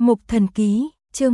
Mục Thần Ký, chương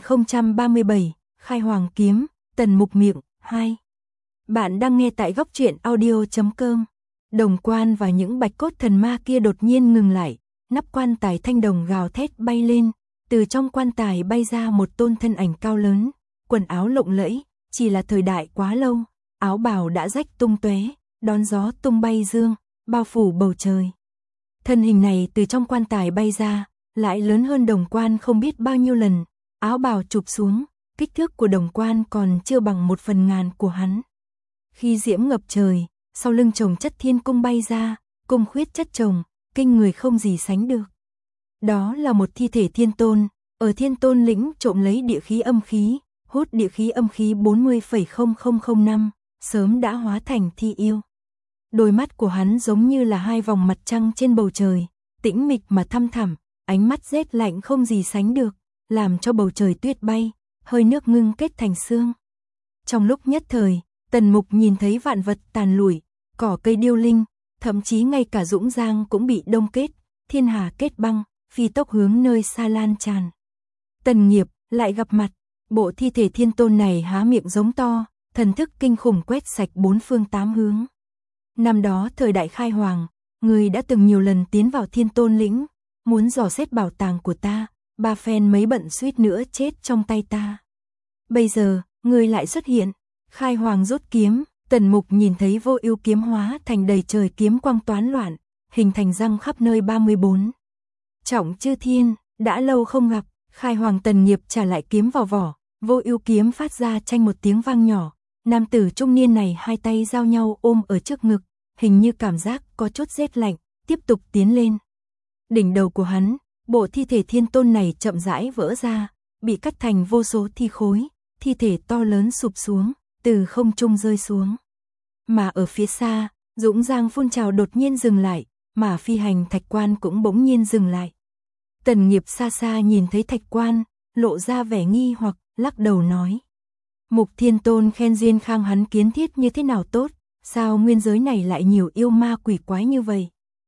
1037, Khai Hoàng Kiếm, Tần Mục Miệng, 2. Bạn đang nghe tại góc truyện audio.com. Đồng quan và những bạch cốt thần ma kia đột nhiên ngừng lại, nắp quan tài thanh đồng gào thét bay lên, từ trong quan tài bay ra một tôn thân ảnh cao lớn, quần áo lộng lẫy, chỉ là thời đại quá lâu, áo bào đã rách tung tóe, đón gió tung bay dương, bao phủ bầu trời. Thân hình này từ trong quan tài bay ra, lại lớn hơn đồng quan không biết bao nhiêu lần, áo bào chụp xuống, kích thước của đồng quan còn chưa bằng 1/1000 của hắn. Khi diễm ngập trời, sau lưng chồng chất thiên cung bay ra, cung khuyết chất chồng, kinh người không gì sánh được. Đó là một thi thể thiên tôn, ở thiên tôn lĩnh trộm lấy địa khí âm khí, hút địa khí âm khí 40,0005, sớm đã hóa thành thi yêu. Đôi mắt của hắn giống như là hai vòng mặt trăng trên bầu trời, tĩnh mịch mà thăm thẳm, ánh mắt rét lạnh không gì sánh được, làm cho bầu trời tuyết bay, hơi nước ngưng kết thành sương. Trong lúc nhất thời, Tần Mục nhìn thấy vạn vật tàn lụi, cỏ cây điêu linh, thậm chí ngay cả dũng giang cũng bị đông kết, thiên hà kết băng, phi tốc hướng nơi xa lan tràn. Tần Nghiệp lại gặp mặt, bộ thi thể thiên tôn này há miệng giống to, thần thức kinh khủng quét sạch bốn phương tám hướng. Năm đó thời đại khai hoàng, người đã từng nhiều lần tiến vào thiên tôn lĩnh, muốn dò xét bảo tàng của ta, ba phen mấy bận suýt nữa chết trong tay ta. Bây giờ, người lại xuất hiện, khai hoàng rút kiếm, Tần Mục nhìn thấy Vô Ưu kiếm hóa thành đầy trời kiếm quang toán loạn, hình thành răng khắp nơi 34. Trọng chư thiên, đã lâu không gặp, khai hoàng Tần Nghiệp trả lại kiếm vào vỏ, Vô Ưu kiếm phát ra chanh một tiếng vang nhỏ, nam tử trung niên này hai tay giao nhau ôm ở trước ngực, hình như cảm giác có chút rét lạnh, tiếp tục tiến lên. Đỉnh đầu của hắn, bộ thi thể thiên tôn này chậm rãi vỡ ra, bị cắt thành vô số thi khối, thi thể to lớn sụp xuống, từ không trung rơi xuống. Mà ở phía xa, dũng giang phun trào đột nhiên dừng lại, mà phi hành thạch quan cũng bỗng nhiên dừng lại. Tần Nghiệp xa xa nhìn thấy thạch quan, lộ ra vẻ nghi hoặc, lắc đầu nói. Mục Thiên Tôn khen duyên khang hắn kiến thiết như thế nào tốt, sao nguyên giới này lại nhiều yêu ma quỷ quái như vậy?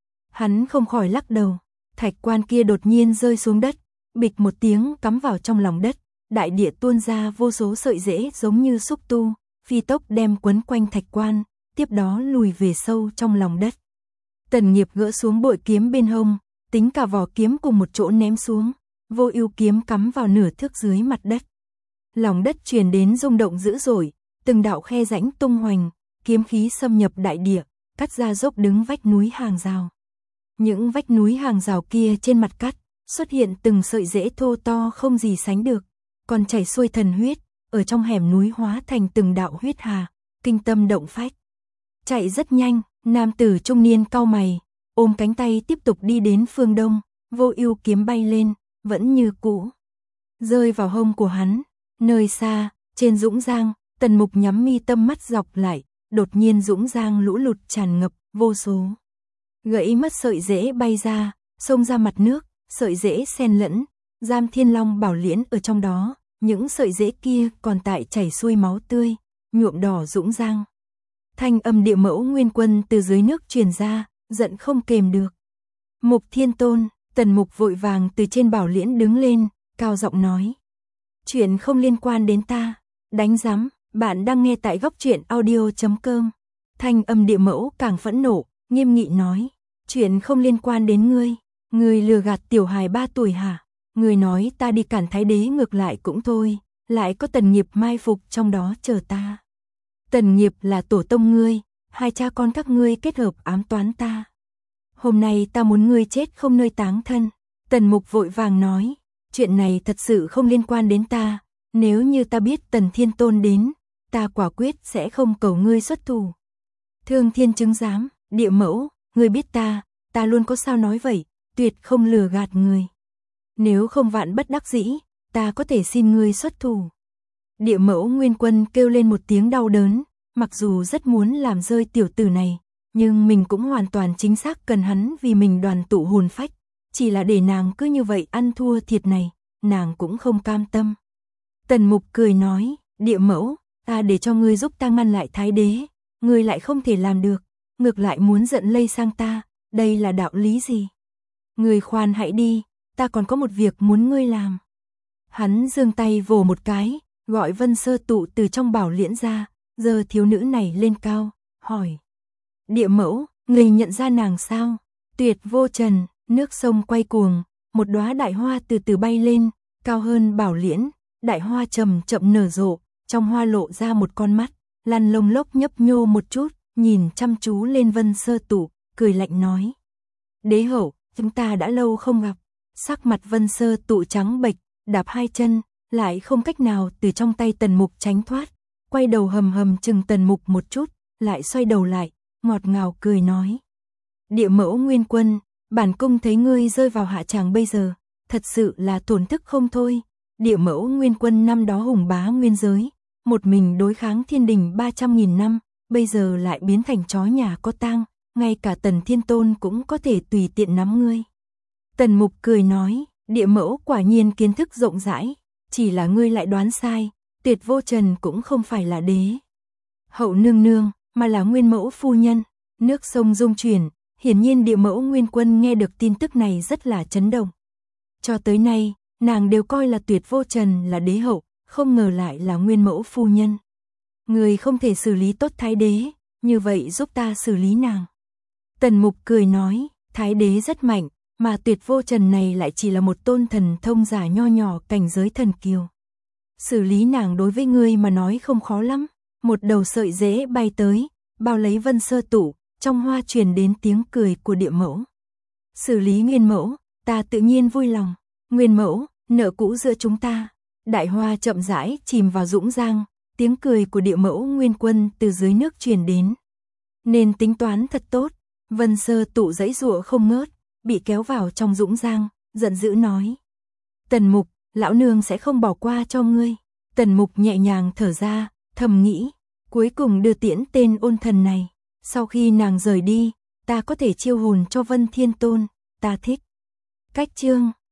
Hắn không khỏi lắc đầu, thạch quan kia đột nhiên rơi xuống đất, bịch một tiếng cắm vào trong lòng đất, đại địa tuôn ra vô số sợi rễ giống như xúc tu, phi tốc đem quấn quanh thạch quan, tiếp đó lùi về sâu trong lòng đất. Tần Nghiệp gỡ xuống bội kiếm bên hông, tính cả vỏ kiếm cùng một chỗ ném xuống, Vô Ưu kiếm cắm vào nửa thước dưới mặt đất. Lòng đất truyền đến rung động dữ dội, từng đạo khe rãnh tung hoành, kiếm khí xâm nhập đại địa, cắt ra dốc đứng vách núi hàng rào. Những vách núi hàng rào kia trên mặt cắt, xuất hiện từng sợi rễ thô to không gì sánh được, còn chảy xuôi thần huyết, ở trong hẻm núi hóa thành từng đạo huyết hà, kinh tâm động phách. Chạy rất nhanh, nam tử trung niên cau mày, ôm cánh tay tiếp tục đi đến phương đông, Vô Ưu kiếm bay lên, vẫn như cũ, rơi vào hông của hắn. Nơi xa, trên dũng giang, Tần Mục nhắm mi tâm mắt dọc lại, đột nhiên dũng giang lũ lụt tràn ngập, vô số gãy mất sợi rễ bay ra, xông ra mặt nước, sợi rễ xen lẫn, giam thiên long bảo liễn ở trong đó, những sợi rễ kia còn tại chảy xuôi máu tươi, nhuộm đỏ dũng giang. Thanh âm địa mẫu nguyên quân từ dưới nước truyền ra, giận không kềm được. Mục Thiên Tôn, Tần Mục vội vàng từ trên bảo liễn đứng lên, cao giọng nói. Chuyện không liên quan đến ta, đánh rắm, bạn đang nghe tại góc truyện audio.com. Thanh âm địa mẫu càng phẫn nộ, nghiêm nghị nói. Chuyện không liên quan đến ngươi, ngươi lừa gạt tiểu hài 3 tuổi hả? Ngươi nói ta đi cản thái đế ngược lại cũng thôi, lại có Tần Nghiệp mai phục trong đó chờ ta. Tần Nghiệp là tổ tông ngươi, hai cha con các ngươi kết hợp ám toán ta. Hôm nay ta muốn ngươi chết không nơi táng thân. Tần Mục vội vàng nói. Chuyện này thật sự không liên quan đến ta, nếu như ta biết Tần Thiên Tôn đến, ta quả quyết sẽ không cầu ngươi xuất thủ. Thương Thiên chứng giám, địa mẫu, ngươi biết ta luôn có sao nói vậy, tuyệt không lừa gạt người. Nếu không vạn bất đắc dĩ, ta có thể xin ngươi xuất thủ. Địa mẫu nguyên quân kêu lên một tiếng đau đớn, mặc dù rất muốn làm rơi tiểu tử này, nhưng mình cũng hoàn toàn chính xác cần hắn vì mình đoàn tụ hồn phách. Chỉ là để nàng cứ như vậy ăn thua thiệt này, nàng cũng không cam tâm. Tần Mục cười nói, địa mẫu, ta để cho ngươi giúp ta ngăn lại thái đế, ngươi lại không thể làm được, ngược lại muốn giận lây sang ta, đây là đạo lý gì? Ngươi khoan hãy đi, ta còn có một việc muốn ngươi làm. Hắn giương tay vồ một cái, gọi Vân Sơ Tụ từ trong bảo liễn ra, giơ thiếu nữ này lên cao, hỏi. Địa mẫu, người nhận ra nàng sao? Tuyệt Vô Trần, nước sông quay cuồng, một đóa đại hoa từ từ bay lên, cao hơn bảo liễn, đại hoa chậm chậm nở rộ, trong hoa lộ ra một con mắt, lăn lông lốc nhấp nhô một chút, nhìn chăm chú lên Vân Sơ Tụ, cười lạnh nói. Đế hậu, chúng ta đã lâu không gặp. Sắc mặt Vân Sơ Tụ trắng bệch, đạp hai chân, lại không cách nào từ trong tay Tần Mục tránh thoát, quay đầu hầm hầm chừng Tần Mục một chút, lại xoay đầu lại, ngọt ngào cười nói. Địa mẫu Nguyên Quân, bản cung thấy ngươi rơi vào hạ tràng bây giờ, thật sự là thổn thức không thôi. Địa mẫu Nguyên Quân năm đó hùng bá nguyên giới, một mình đối kháng thiên đình 300.000 năm, bây giờ lại biến thành chó nhà có tang, ngay cả Tần Thiên Tôn cũng có thể tùy tiện nắm ngươi. Tần Mục cười nói, địa mẫu quả nhiên kiến thức rộng rãi, chỉ là ngươi lại đoán sai, Tuyệt Vô Trần cũng không phải là đế hậu nương nương, mà là nguyên mẫu phu nhân. Nước sông rung chuyển, hiển nhiên địa mẫu Nguyên Quân nghe được tin tức này rất là chấn động. Cho tới nay, nàng đều coi là Tuyệt Vô Trần là đế hậu, không ngờ lại là nguyên mẫu phu nhân. Người không thể xử lý tốt thái đế, như vậy giúp ta xử lý nàng. Tần Mục cười nói, thái đế rất mạnh, mà Tuyệt Vô Trần này lại chỉ là một tôn thần thông giả nho nhỏ cảnh giới thần kiều. Xử lý nàng đối với ngươi mà nói không khó lắm. Một đầu sợi rễ bay tới, bao lấy Vân Sơ Tụ, trong hoa truyền đến tiếng cười của địa mẫu. Xử lý Nguyên mẫu, ta tự nhiên vui lòng. Nguyên mẫu, nợ cũ giữa chúng ta. Đại hoa chậm rãi chìm vào dũng giang, tiếng cười của địa mẫu Nguyên Quân từ dưới nước truyền đến. Nên tính toán thật tốt. Vân Sơ Tụ giãy giụa không ngớt, bị kéo vào trong dũng giang, giận dữ nói. Tần Mục, lão nương sẽ không bỏ qua cho ngươi. Tần Mục nhẹ nhàng thở ra, thầm nghĩ, cuối cùng đưa tiễn tên ôn thần này. Sau khi nàng rời đi, ta có thể chiêu hồn cho Vân Thiên Tôn, ta thích. Cách chương